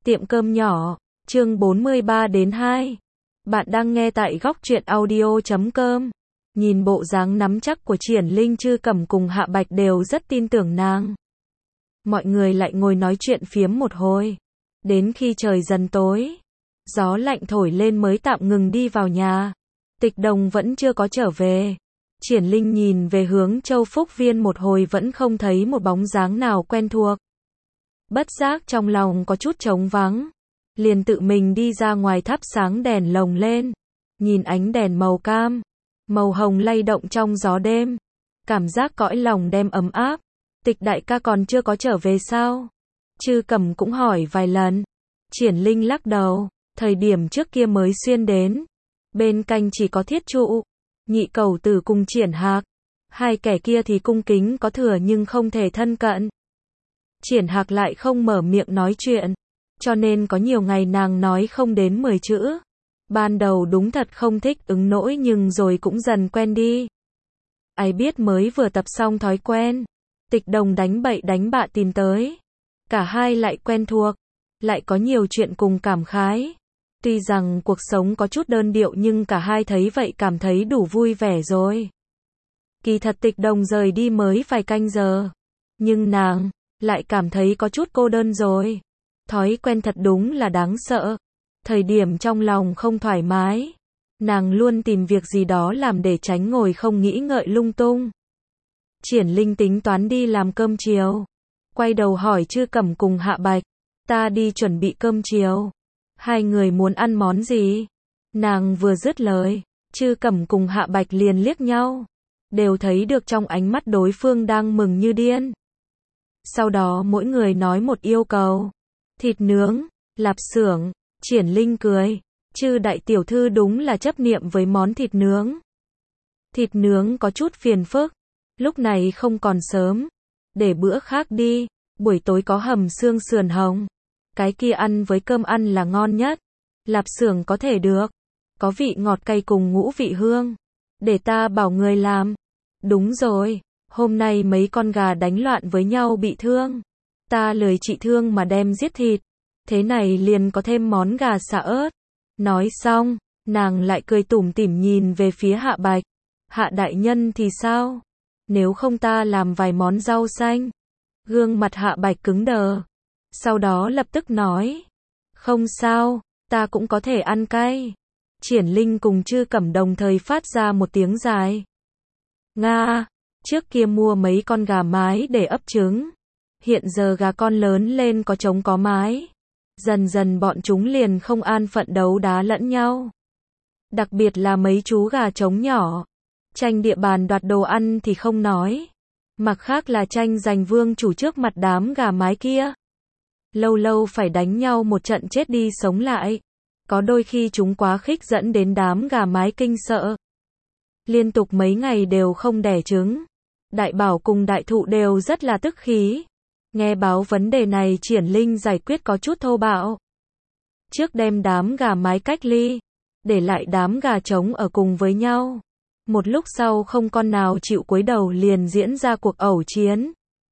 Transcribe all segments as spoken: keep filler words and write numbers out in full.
Tiệm cơm nhỏ, chương bốn mươi ba đến hai. Bạn đang nghe tại góc truyện audio chấm com. Nhìn bộ dáng nắm chắc của Triển Linh, Trư Cẩm cùng Hạ Bạch đều rất tin tưởng nàng. Mọi người lại ngồi nói chuyện phiếm một hồi. Đến khi trời dần tối, gió lạnh thổi lên mới tạm ngừng đi vào nhà. Tịch Đồng vẫn chưa có trở về. Triển Linh nhìn về hướng Châu Phúc Viên một hồi vẫn không thấy một bóng dáng nào quen thuộc. Bất giác trong lòng có chút trống vắng, liền tự mình đi ra ngoài thắp sáng đèn lồng lên, nhìn ánh đèn màu cam, màu hồng lay động trong gió đêm, cảm giác cõi lòng đem ấm áp. Tịch đại ca còn chưa có trở về sao? Trư Cẩm cũng hỏi vài lần. Triển Linh lắc đầu, thời điểm trước kia mới xuyên đến, bên cạnh chỉ có Thiết Trụ, Nhị Cẩu Tử cùng Triển Hạc, hai kẻ kia thì cung kính có thừa nhưng không thể thân cận. Triển Hạc lại không mở miệng nói chuyện, cho nên có nhiều ngày nàng nói không đến mười chữ. Ban đầu đúng thật không thích ứng nỗi nhưng rồi cũng dần quen đi. Ai biết mới vừa tập xong thói quen, Tịch Đồng đánh bậy đánh bạ tìm tới. Cả hai lại quen thuộc, lại có nhiều chuyện cùng cảm khái. Tuy rằng cuộc sống có chút đơn điệu nhưng cả hai thấy vậy cảm thấy đủ vui vẻ rồi. Kỳ thật Tịch Đồng rời đi mới vài canh giờ, nhưng nàng lại cảm thấy có chút cô đơn rồi. Thói quen thật đúng là đáng sợ. Thời điểm trong lòng không thoải mái, nàng luôn tìm việc gì đó làm để tránh ngồi không nghĩ ngợi lung tung. Triển Linh tính toán đi làm cơm chiều, quay đầu hỏi Trư Cẩm cùng Hạ Bạch, ta đi chuẩn bị cơm chiều, hai người muốn ăn món gì? Nàng vừa dứt lời, Trư Cẩm cùng Hạ Bạch liền liếc nhau, đều thấy được trong ánh mắt đối phương đang mừng như điên. Sau đó mỗi người nói một yêu cầu. Thịt nướng, lạp xưởng. Triển Linh cười, Trư đại tiểu thư đúng là chấp niệm với món thịt nướng. Thịt nướng có chút phiền phức, lúc này không còn sớm, để bữa khác đi. Buổi tối có hầm xương sườn hồng, cái kia ăn với cơm ăn là ngon nhất. Lạp xưởng có thể được, có vị ngọt cay cùng ngũ vị hương, để ta bảo người làm. Đúng rồi, hôm nay mấy con gà đánh loạn với nhau bị thương, ta lười trị thương mà đem giết thịt, thế này liền có thêm món gà xả ớt. Nói xong, nàng lại cười tủm tỉm nhìn về phía Hạ Bạch. Hạ đại nhân thì sao? Nếu không ta làm vài món rau xanh. Gương mặt Hạ Bạch cứng đờ, sau đó lập tức nói, không sao, ta cũng có thể ăn cay. Triển Linh cùng Trư Cẩm đồng thời phát ra một tiếng dài. Nga, trước kia mua mấy con gà mái để ấp trứng, hiện giờ gà con lớn lên có trống có mái, dần dần bọn chúng liền không an phận đấu đá lẫn nhau. Đặc biệt là mấy chú gà trống nhỏ, tranh địa bàn đoạt đồ ăn thì không nói, mặt khác là tranh giành vương chủ trước mặt đám gà mái kia. Lâu lâu phải đánh nhau một trận chết đi sống lại, có đôi khi chúng quá khích dẫn đến đám gà mái kinh sợ. Liên tục mấy ngày đều không đẻ trứng, Đại Bảo cùng Đại Thụ đều rất là tức khí. Nghe báo vấn đề này Triển Linh giải quyết có chút thô bạo. Trước đem đám gà mái cách ly, để lại đám gà trống ở cùng với nhau. Một lúc sau không con nào chịu cúi đầu liền diễn ra cuộc ẩu chiến.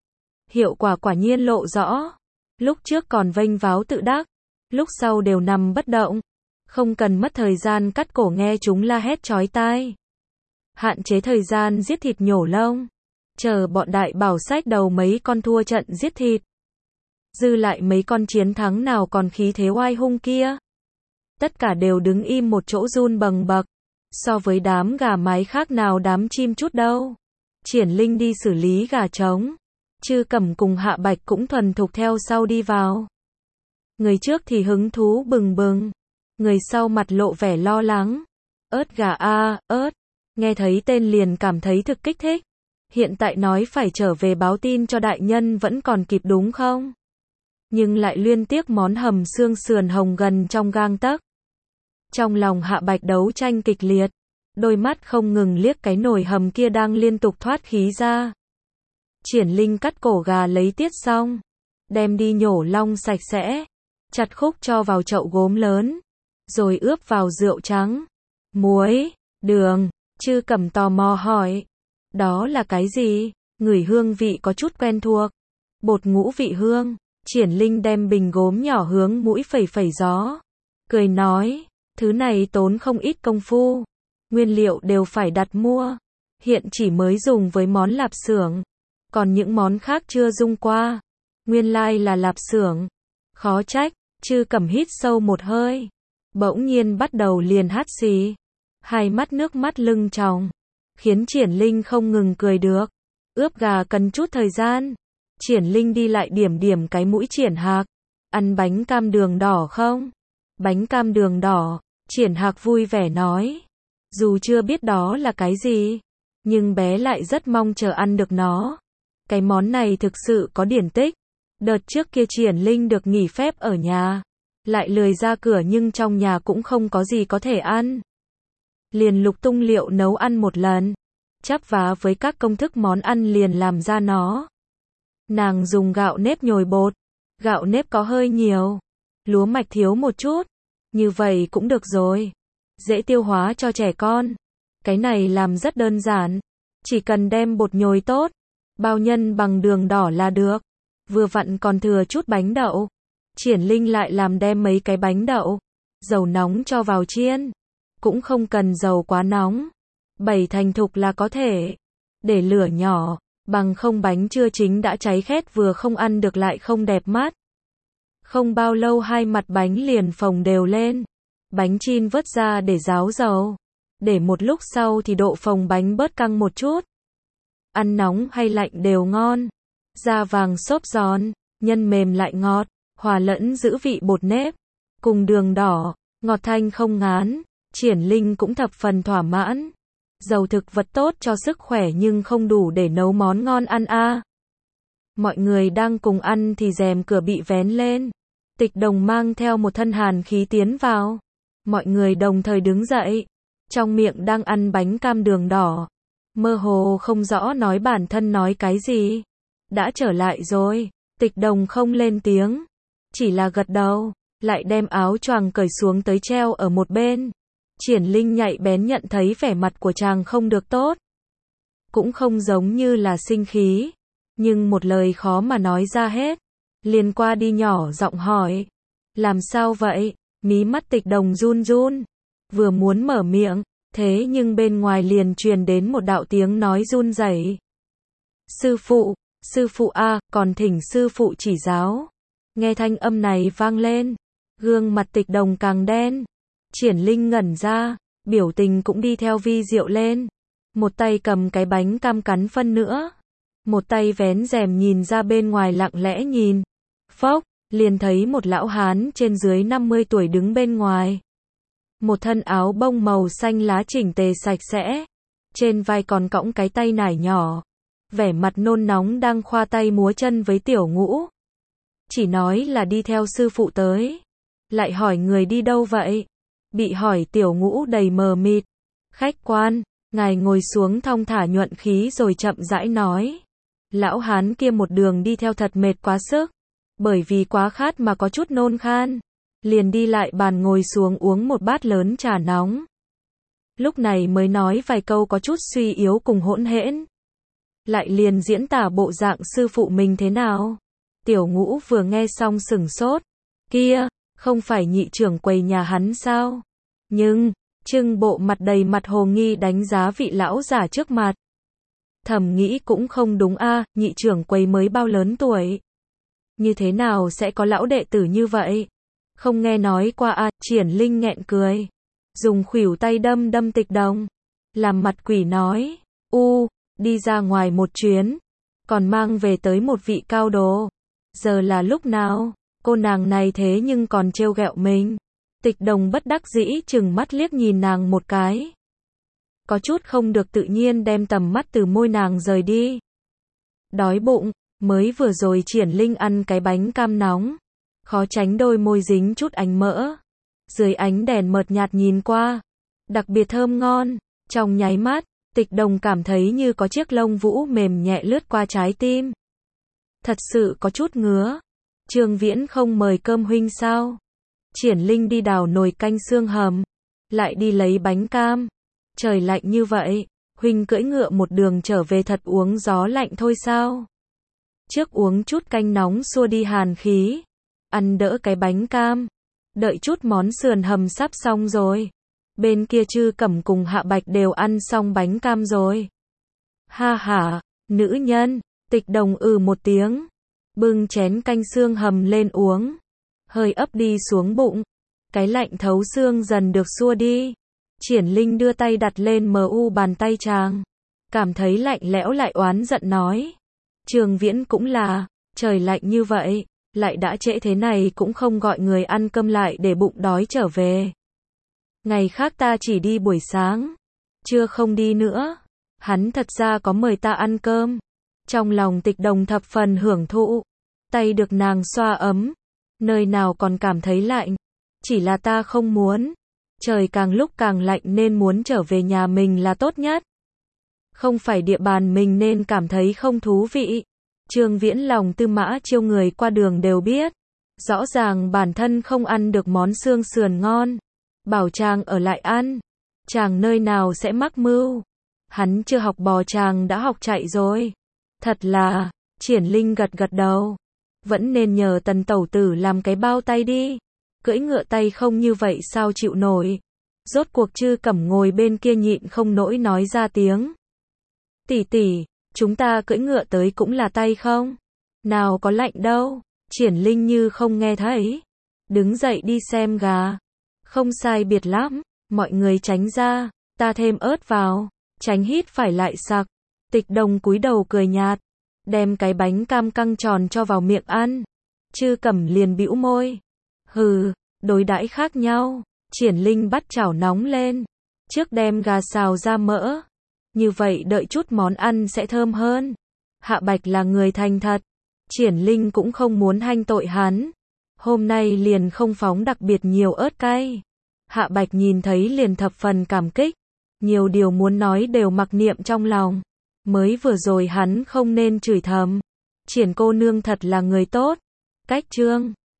Hiệu quả quả nhiên lộ rõ. Lúc trước còn vênh váo tự đắc, lúc sau đều nằm bất động. Không cần mất thời gian cắt cổ nghe chúng la hét chói tai. Hạn chế thời gian giết thịt nhổ lông. Chờ bọn Đại Bảo xách đầu mấy con thua trận giết thịt. Dư lại mấy con chiến thắng nào còn khí thế oai hung kia. Tất cả đều đứng im một chỗ run bần bật. So với đám gà mái khác nào đám chim chút đâu. Triển Linh đi xử lý gà trống, Trư Cẩm cùng Hạ Bạch cũng thuần thục theo sau đi vào. Người trước thì hứng thú bừng bừng, người sau mặt lộ vẻ lo lắng. Ớt gà a, ớt, nghe thấy tên liền cảm thấy thực kích thích. Hiện tại nói phải trở về báo tin cho đại nhân vẫn còn kịp đúng không? Nhưng lại luyên tiếc món hầm xương sườn hồng gần trong gang tấc. Trong lòng Hạ Bạch đấu tranh kịch liệt, đôi mắt không ngừng liếc cái nồi hầm kia đang liên tục thoát khí ra. Triển Linh cắt cổ gà lấy tiết xong, đem đi nhổ long sạch sẽ, chặt khúc cho vào chậu gốm lớn, rồi ướp vào rượu trắng, muối, đường. Trư Cẩm tò mò hỏi, đó là cái gì? Ngửi hương vị có chút quen thuộc. Bột ngũ vị hương. Triển Linh đem bình gốm nhỏ hướng mũi phẩy phẩy gió. Cười nói, thứ này tốn không ít công phu. Nguyên liệu đều phải đặt mua. Hiện chỉ mới dùng với món lạp xưởng. Còn những món khác chưa dung qua. Nguyên lai là lạp xưởng. Khó trách, Chư Cẩm hít sâu một hơi. Bỗng nhiên bắt đầu liền hắt xì. Hai mắt nước mắt lưng tròng. Khiến Triển Linh không ngừng cười được. Ướp gà cần chút thời gian. Triển Linh đi lại điểm điểm cái mũi Triển Hạc. Ăn bánh cam đường đỏ không? Bánh cam đường đỏ, Triển Hạc vui vẻ nói. Dù chưa biết đó là cái gì, nhưng bé lại rất mong chờ ăn được nó. Cái món này thực sự có điển tích. Đợt trước kia Triển Linh được nghỉ phép ở nhà. Lại lười ra cửa nhưng trong nhà cũng không có gì có thể ăn. Liền lục tung liệu nấu ăn một lần. Chắp vá với các công thức món ăn liền làm ra nó. Nàng dùng gạo nếp nhồi bột. Gạo nếp có hơi nhiều. Lúa mạch thiếu một chút. Như vậy cũng được rồi. Dễ tiêu hóa cho trẻ con. Cái này làm rất đơn giản. Chỉ cần đem bột nhồi tốt. Bao nhân bằng đường đỏ là được. Vừa vặn còn thừa chút bánh đậu. Triển Linh lại làm đem mấy cái bánh đậu. Dầu nóng cho vào chiên. Cũng không cần dầu quá nóng. Bảy thành thục là có thể. Để lửa nhỏ. Bằng không bánh chưa chín đã cháy khét vừa không ăn được lại không đẹp mắt. Không bao lâu hai mặt bánh liền phồng đều lên. Bánh chin vớt ra để ráo dầu. Để một lúc sau thì độ phồng bánh bớt căng một chút. Ăn nóng hay lạnh đều ngon. Da vàng xốp giòn, nhân mềm lại ngọt, hòa lẫn giữ vị bột nếp. Cùng đường đỏ, ngọt thanh không ngán. Triển Linh cũng thập phần thỏa mãn. Dầu thực vật tốt cho sức khỏe nhưng không đủ để nấu món ngon ăn a. À. Mọi người đang cùng ăn thì rèm cửa bị vén lên. Tịch Đồng mang theo một thân hàn khí tiến vào. Mọi người đồng thời đứng dậy. Trong miệng đang ăn bánh cam đường đỏ. Mơ hồ không rõ nói bản thân nói cái gì. Đã trở lại rồi. Tịch Đồng không lên tiếng. Chỉ là gật đầu. Lại đem áo choàng cởi xuống tới treo ở một bên. Triển Linh nhạy bén nhận thấy vẻ mặt của chàng không được tốt. Cũng không giống như là sinh khí. Nhưng một lời khó mà nói ra hết. Liền qua đi nhỏ giọng hỏi. Làm sao vậy? Mí mắt Tịch Đồng run run. Vừa muốn mở miệng. Thế nhưng bên ngoài liền truyền đến một đạo tiếng nói run rẩy. Sư phụ, sư phụ a, còn thỉnh sư phụ chỉ giáo. Nghe thanh âm này vang lên. Gương mặt Tịch Đồng càng đen. Triển Linh ngẩn ra. Biểu tình cũng đi theo vi diệu lên. Một tay cầm cái bánh cam cắn phân nữa. Một tay vén rèm nhìn ra bên ngoài lặng lẽ nhìn. Phốc, liền thấy một lão hán trên dưới năm mươi tuổi đứng bên ngoài. Một thân áo bông màu xanh lá chỉnh tề sạch sẽ. Trên vai còn cõng cái tay nải nhỏ. Vẻ mặt nôn nóng đang khoa tay múa chân với Tiểu Ngũ. Chỉ nói là đi theo sư phụ tới. Lại hỏi người đi đâu vậy? Bị hỏi Tiểu Ngũ đầy mờ mịt. Khách quan, ngài ngồi xuống thong thả nhuận khí rồi chậm rãi nói. Lão hán kia một đường đi theo thật mệt quá sức. Bởi vì quá khát mà có chút nôn khan. Liền đi lại bàn ngồi xuống uống một bát lớn trà nóng. Lúc này mới nói vài câu có chút suy yếu cùng hỗn hển. Lại liền diễn tả bộ dạng sư phụ mình thế nào. Tiểu Ngũ vừa nghe xong sửng sốt. Kia, không phải nhị trưởng quầy nhà hắn sao? Nhưng, trưng bộ mặt đầy mặt hồ nghi đánh giá vị lão giả trước mặt. Thầm nghĩ cũng không đúng a, à, nhị trưởng quầy mới bao lớn tuổi. Như thế nào sẽ có lão đệ tử như vậy? Không nghe nói qua a, à, Triển Linh nghẹn cười. Dùng khuỷu tay đâm đâm Tịch Đồng. Làm mặt quỷ nói, u, đi ra ngoài một chuyến. Còn mang về tới một vị cao đồ. Giờ là lúc nào? Cô nàng này thế nhưng còn trêu ghẹo mình. Tịch Đồng bất đắc dĩ chừng mắt liếc nhìn nàng một cái. Có chút không được tự nhiên đem tầm mắt từ môi nàng rời đi. Đói bụng, mới vừa rồi Triển Linh ăn cái bánh cam nóng. Khó tránh đôi môi dính chút ánh mỡ. Dưới ánh đèn mợt nhạt nhìn qua. Đặc biệt thơm ngon. Trong nháy mắt, Tịch Đồng cảm thấy như có chiếc lông vũ mềm nhẹ lướt qua trái tim. Thật sự có chút ngứa. Trương Viễn không mời cơm huynh sao? Triển Linh đi đào nồi canh xương hầm. Lại đi lấy bánh cam. Trời lạnh như vậy. Huynh cưỡi ngựa một đường trở về thật uống gió lạnh thôi sao? Trước uống chút canh nóng xua đi hàn khí. Ăn đỡ cái bánh cam. Đợi chút món sườn hầm sắp xong rồi. Bên kia Trư Cẩm cùng Hạ Bạch đều ăn xong bánh cam rồi. Ha ha, nữ nhân, Tịch Đồng ừ một tiếng. Bưng chén canh xương hầm lên uống. Hơi ấp đi xuống bụng. Cái lạnh thấu xương dần được xua đi. Triển Linh đưa tay đặt lên mờ u bàn tay chàng. Cảm thấy lạnh lẽo lại oán giận nói. Trường Viễn cũng là, trời lạnh như vậy, lại đã trễ thế này cũng không gọi người ăn cơm lại để bụng đói trở về. Ngày khác ta chỉ đi buổi sáng, trưa không đi nữa. Hắn thật ra có mời ta ăn cơm. Trong lòng Tịch Đồng thập phần hưởng thụ. Tay được nàng xoa ấm. Nơi nào còn cảm thấy lạnh. Chỉ là ta không muốn. Trời càng lúc càng lạnh nên muốn trở về nhà mình là tốt nhất. Không phải địa bàn mình nên cảm thấy không thú vị. Trương Viễn lòng tư mã chiêu người qua đường đều biết. Rõ ràng bản thân không ăn được món xương sườn ngon. Bảo chàng ở lại ăn. Chàng nơi nào sẽ mắc mưu. Hắn chưa học bò chàng đã học chạy rồi. Thật là, Triển Linh gật gật đầu. Vẫn nên nhờ Tần tẩu tử làm cái bao tay đi. Cưỡi ngựa tay không như vậy sao chịu nổi. Rốt cuộc Trư Cẩm ngồi bên kia nhịn không nỗi nói ra tiếng. Tỷ tỷ, chúng ta cưỡi ngựa tới cũng là tay không? Nào có lạnh đâu. Triển Linh như không nghe thấy. Đứng dậy đi xem gà. Không sai biệt lắm. Mọi người tránh ra. Ta thêm ớt vào. Tránh hít phải lại sặc. Tịch Đồng cúi đầu cười nhạt. Đem cái bánh cam căng tròn cho vào miệng ăn. Trư Cẩm liền bĩu môi. Hừ, đối đãi khác nhau. Triển Linh bắt chảo nóng lên. Trước đem gà xào ra mỡ. Như vậy đợi chút món ăn sẽ thơm hơn. Hạ Bạch là người thành thật. Triển Linh cũng không muốn hanh tội hắn. Hôm nay liền không phóng đặc biệt nhiều ớt cay. Hạ Bạch nhìn thấy liền thập phần cảm kích. Nhiều điều muốn nói đều mặc niệm trong lòng. Mới vừa rồi hắn không nên chửi thầm. Triển cô nương thật là người tốt. Cách chương